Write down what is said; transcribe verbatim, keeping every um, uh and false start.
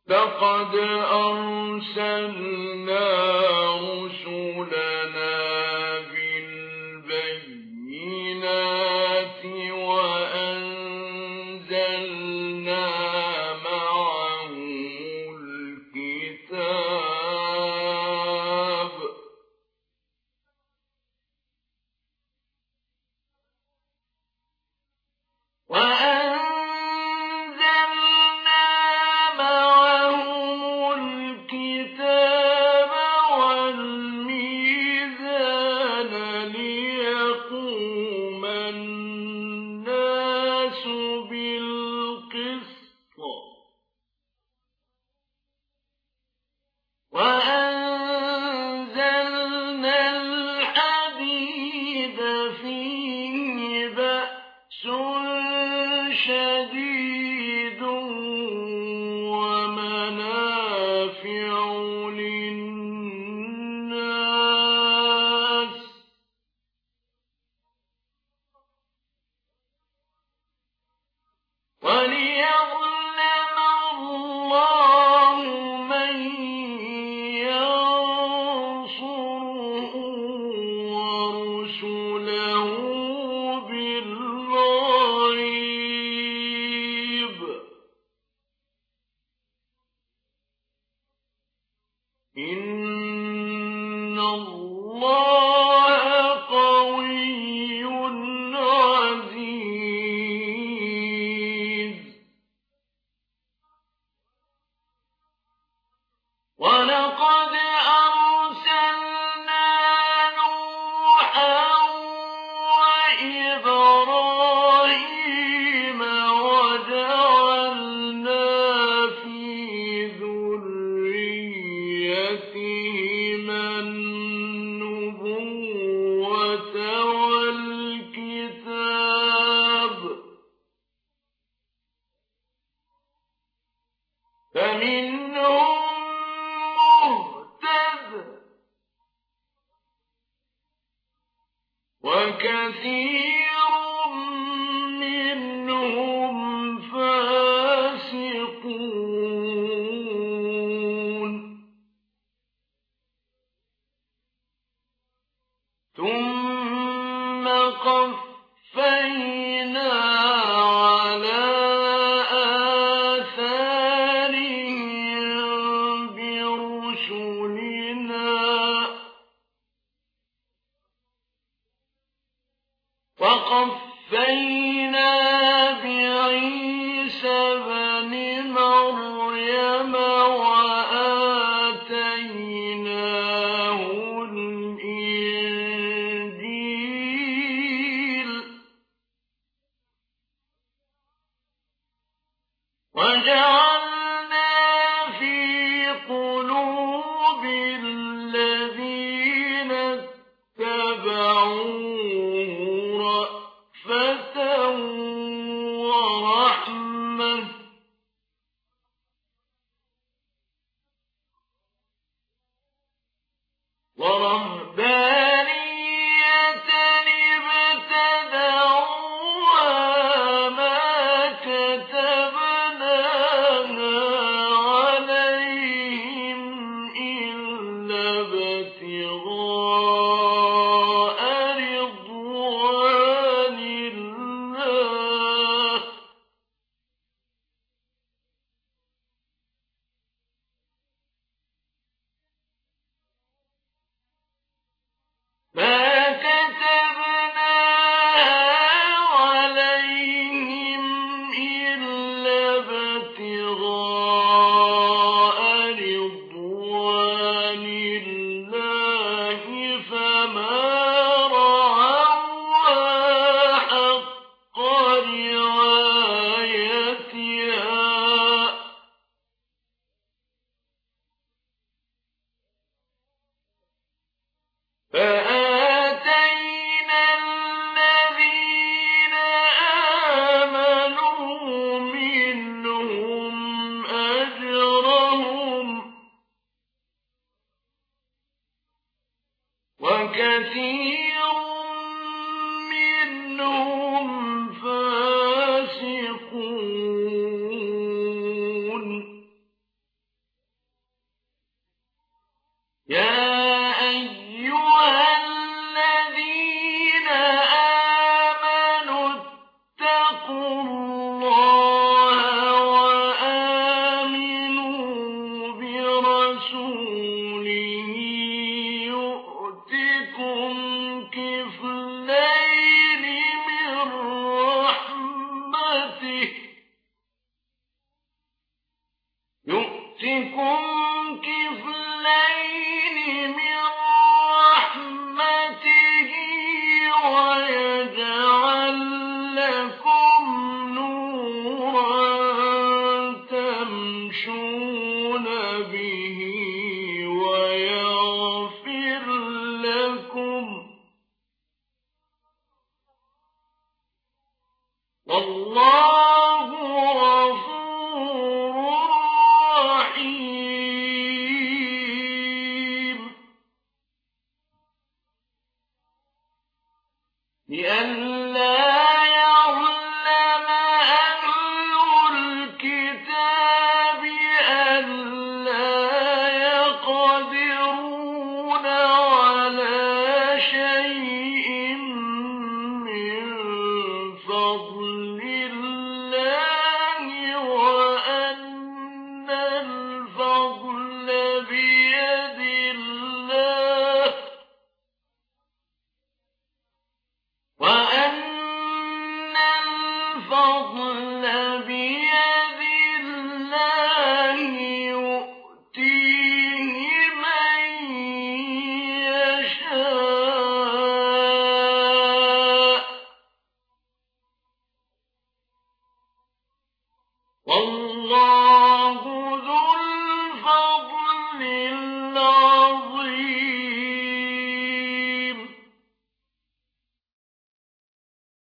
لقد أرسلنا رسلنا بالبينات وأنزلنا معهم الكتاب وأنزلنا معهم الكتاب والميزان ليقوم الناس بالقسط وأنزلنا الحديد فيه بأس شديد ومنافع للناس وليعلم الله من ينصره ورسله بالغيب إن الله قوي عزيز ولقد أرسلنا نوحا وإبراهيم وجعلنا في ذريتهما النبوة والكتاب فمنهم مهتد وكثير منهم فاسقون ثم قفينا على آثارهم برسلنا وقفينا بعيسى ابن مريم وآتيناه الإنجيل وجعلنا في قلوب الذين اتبعوه رأفة ورحمة ورهبانية ابتدعوها ما كتبناها بيد الله يؤتيه من يشاء والله